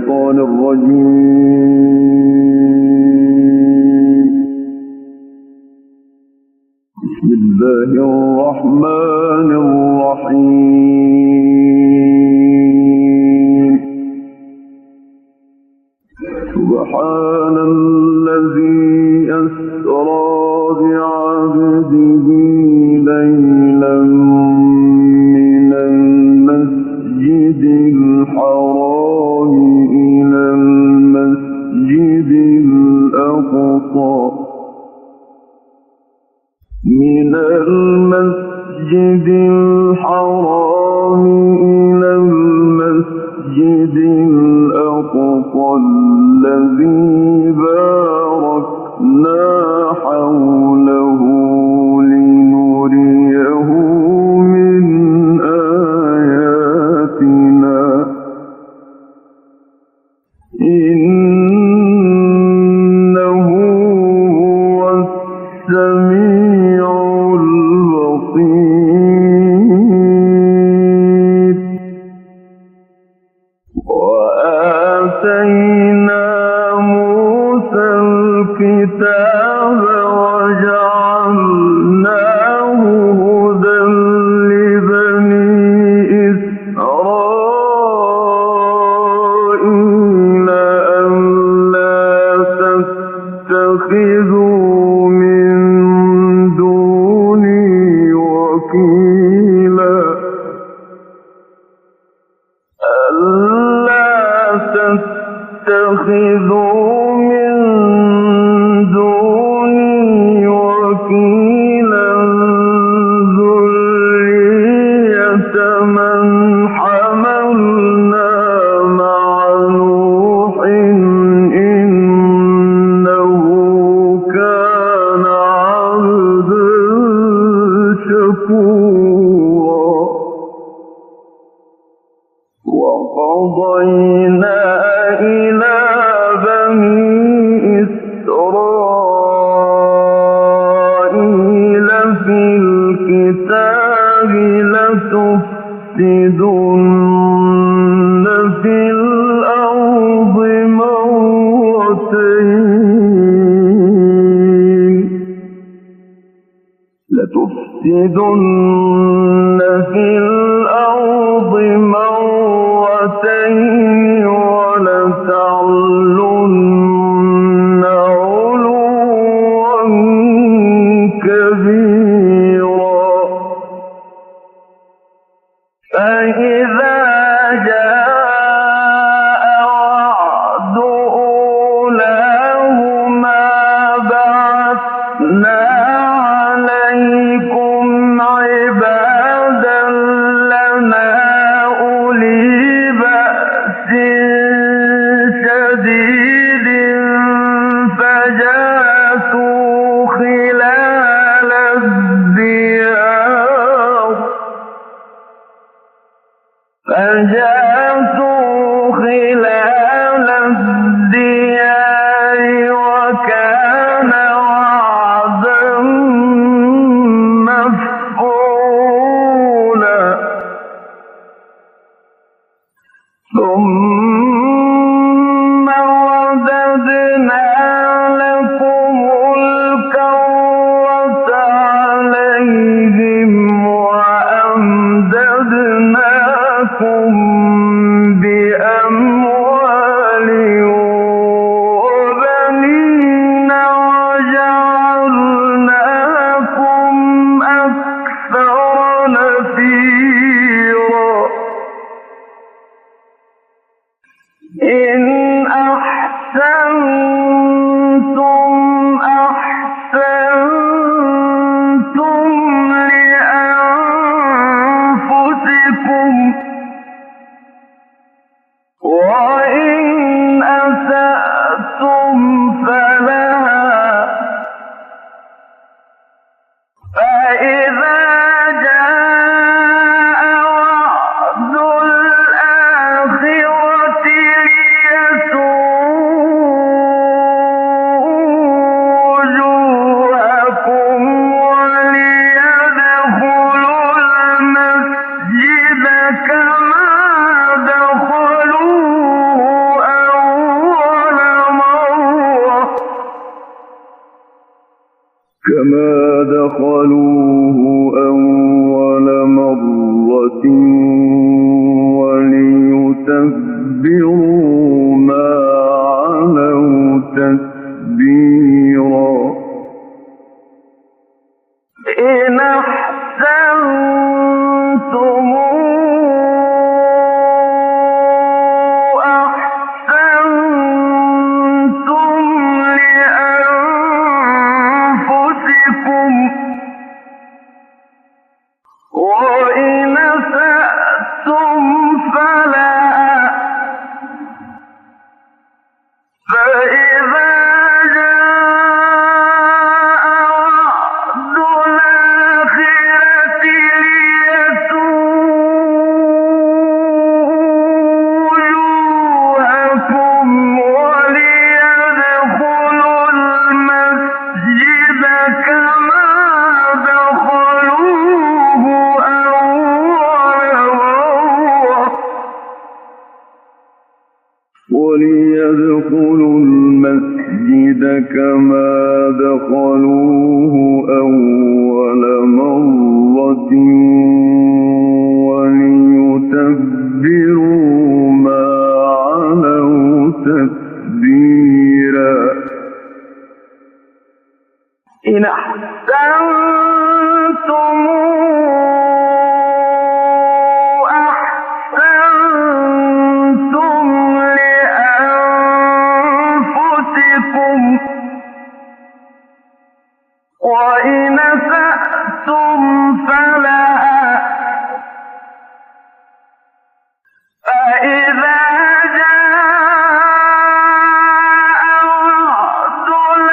الشيطان الرجيم. بسم الله الرحمن الرحيم. سبحان الذي أسرى بعبده ليلا من المسجد الحرام إلى المسجد الأقصى من المسجد الحرام إلى المسجد الأقصى الذي باركنا حوله لنريه من آياتنا إنه هو السميع البصير. وآتينا موسى الكتاب وجعلناه هدى لبني إسرائيل ألا تتخذوا من دوني وكيلا اتخذوا من دوني وكيلا ذرية من حملنا مع نوح إنه كان عبدا شكورا. وقضينا إلى بني إسرائيل في الكتاب لتفسدن في الأرض مرتين ولتعلن علوا كبيرا. فإذا جاء وعد أولاهما بعثنا عليكم عبادا لنا أولي بأس شديد فجاسوا خلال الديار وكان وعدا مفعولا. ثم رددنا لكم الكرة عليهم وأمددناكم بأموال وبنين وجعلناكم أكثر نفيرا. إن أحسنتم أحسنتم لأنفسكم وإن أسأتم فلها. فإذا جاء وعد الآخرة وليدخلوا المسجد كما دخلوه أول مرة وليتبروا ما علوا تتبيرا إن أحسنتم وإن أسأتم فلها فإذا جاء وعد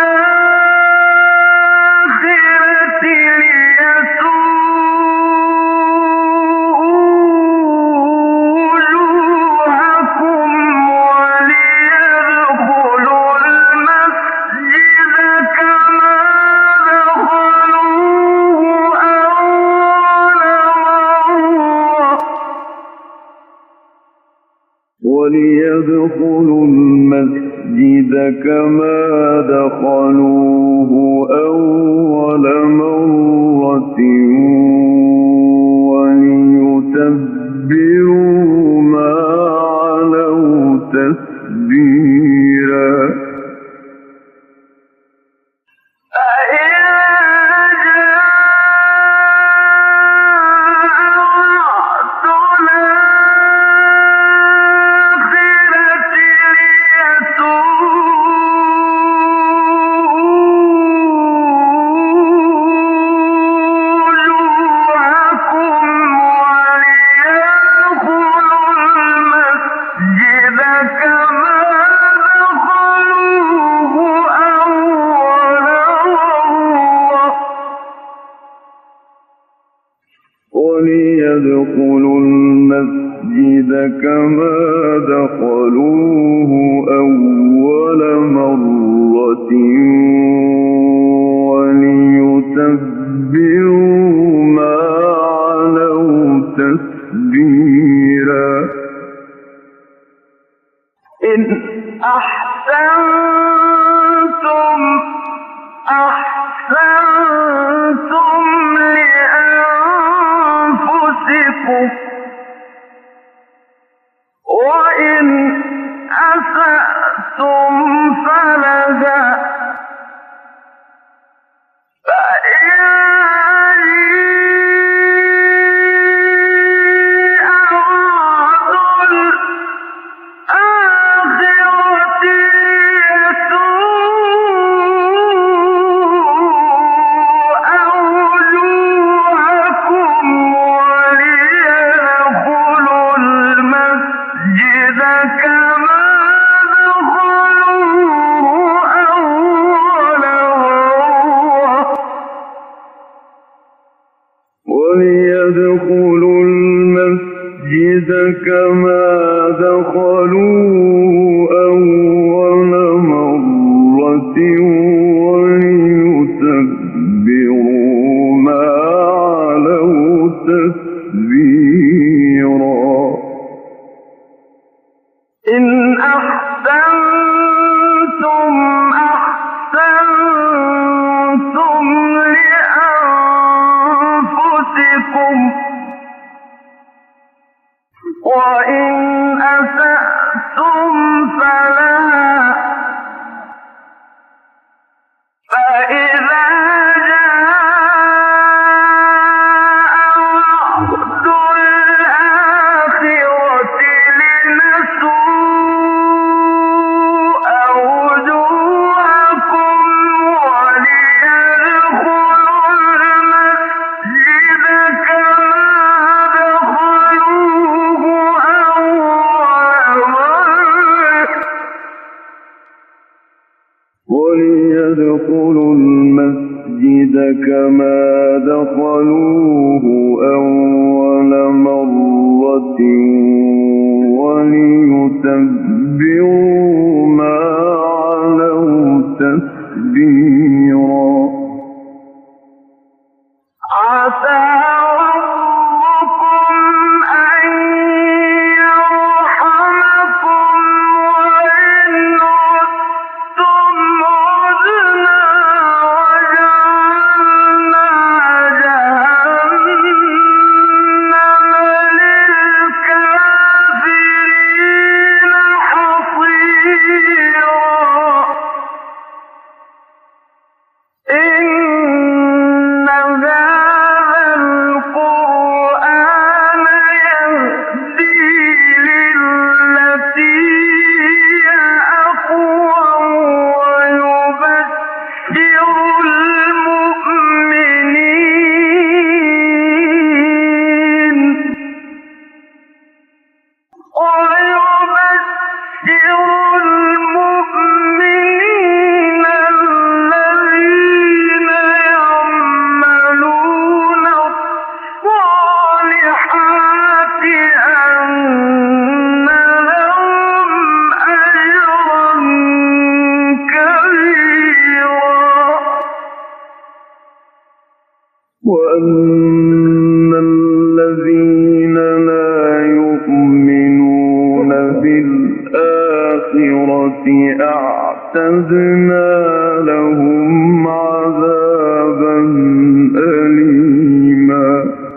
الآخرة ليسوءوا وجوهكم وليدخلوا المسجد كما دخلوه أول مرة وليتبروا ما علوا تتبيرا وليدخلوا المسجد كما دخلوه أول مرة وليتبروا ما علوا تتبيرا إن أحسنتم لأنفسكم وإن أسأتم فلها فإن وعد الآخرة وجوهكم وليدخلوا المسجد كما دخلوه أول مرة وليدخلوا المسجد كما دخلوه أول مرة وليتبروا ما علوا تتبيرا إن أحسنتم لأنفسكم وإن أسأتم فلها فإذا جاء وعد الآخرة لنسوء وجوهكم وليدخلوا المسجد كما دخلوه أول مرة وليدخلوا المسجد كما دخلوه أول مرة وليتبروا ما علوا تتبيرا عسى ربكم أن يرحمكم وأن الذين لا يؤمنون بالآخرة أعتدنا لهم عذابا أليما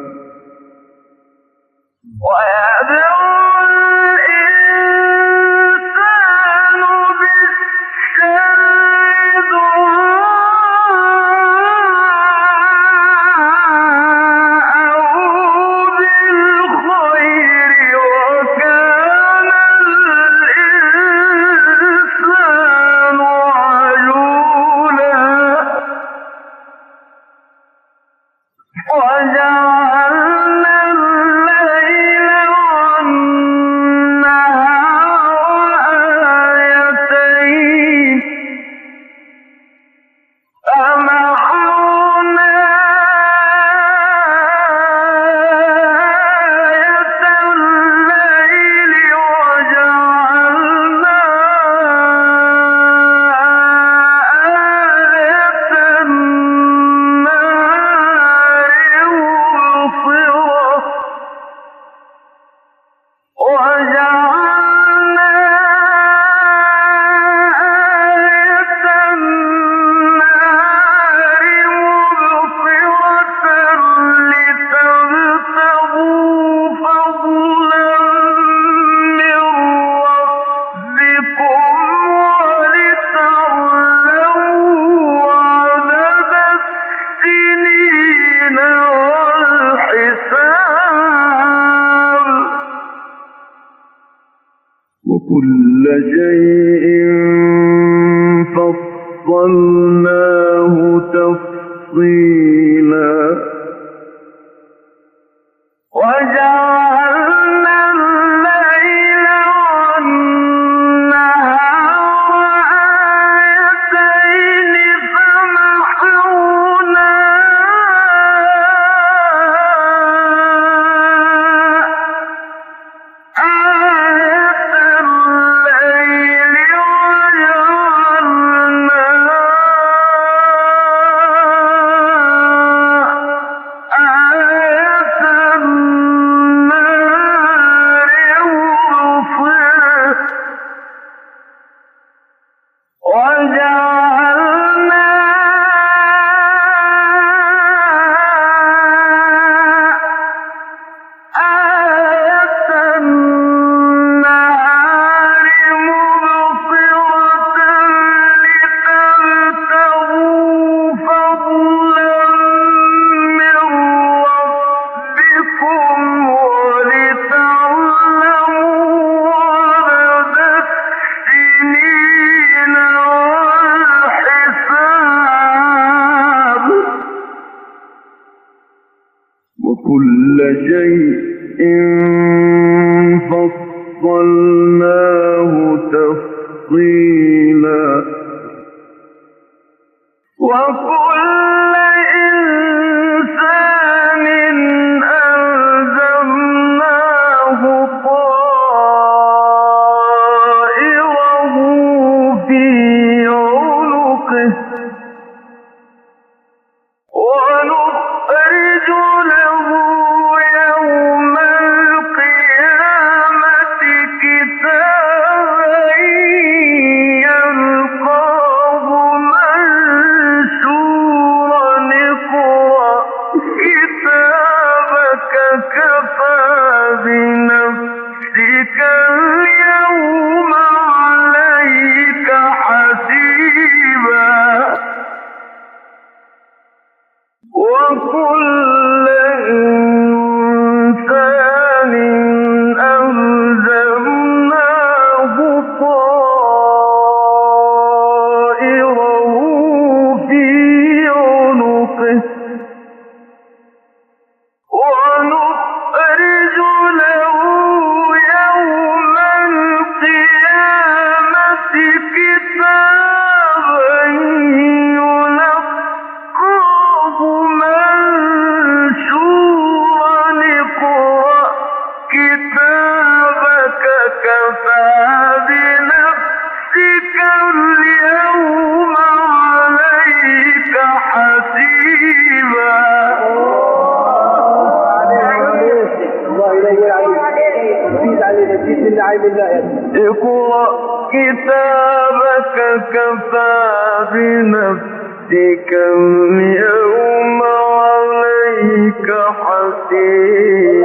وكل شيء فصلناه تفصيلا وجعلنا الليل والنهار آيتين فمحونا وكل شيء فصلناه تفصيلا وكل إنسان ألزمناه طائره في عنقه ونخرج له يوم القيامة كتابا يلقاه منشورا اقرأ كتابك كفى بنفسك اليوم عليك حسيبا وكل إنسان ألزمناه طائره في عنقه ونخرج له يوم اقرأ كتابك كفى بنفسك اليوم عليك حسيبا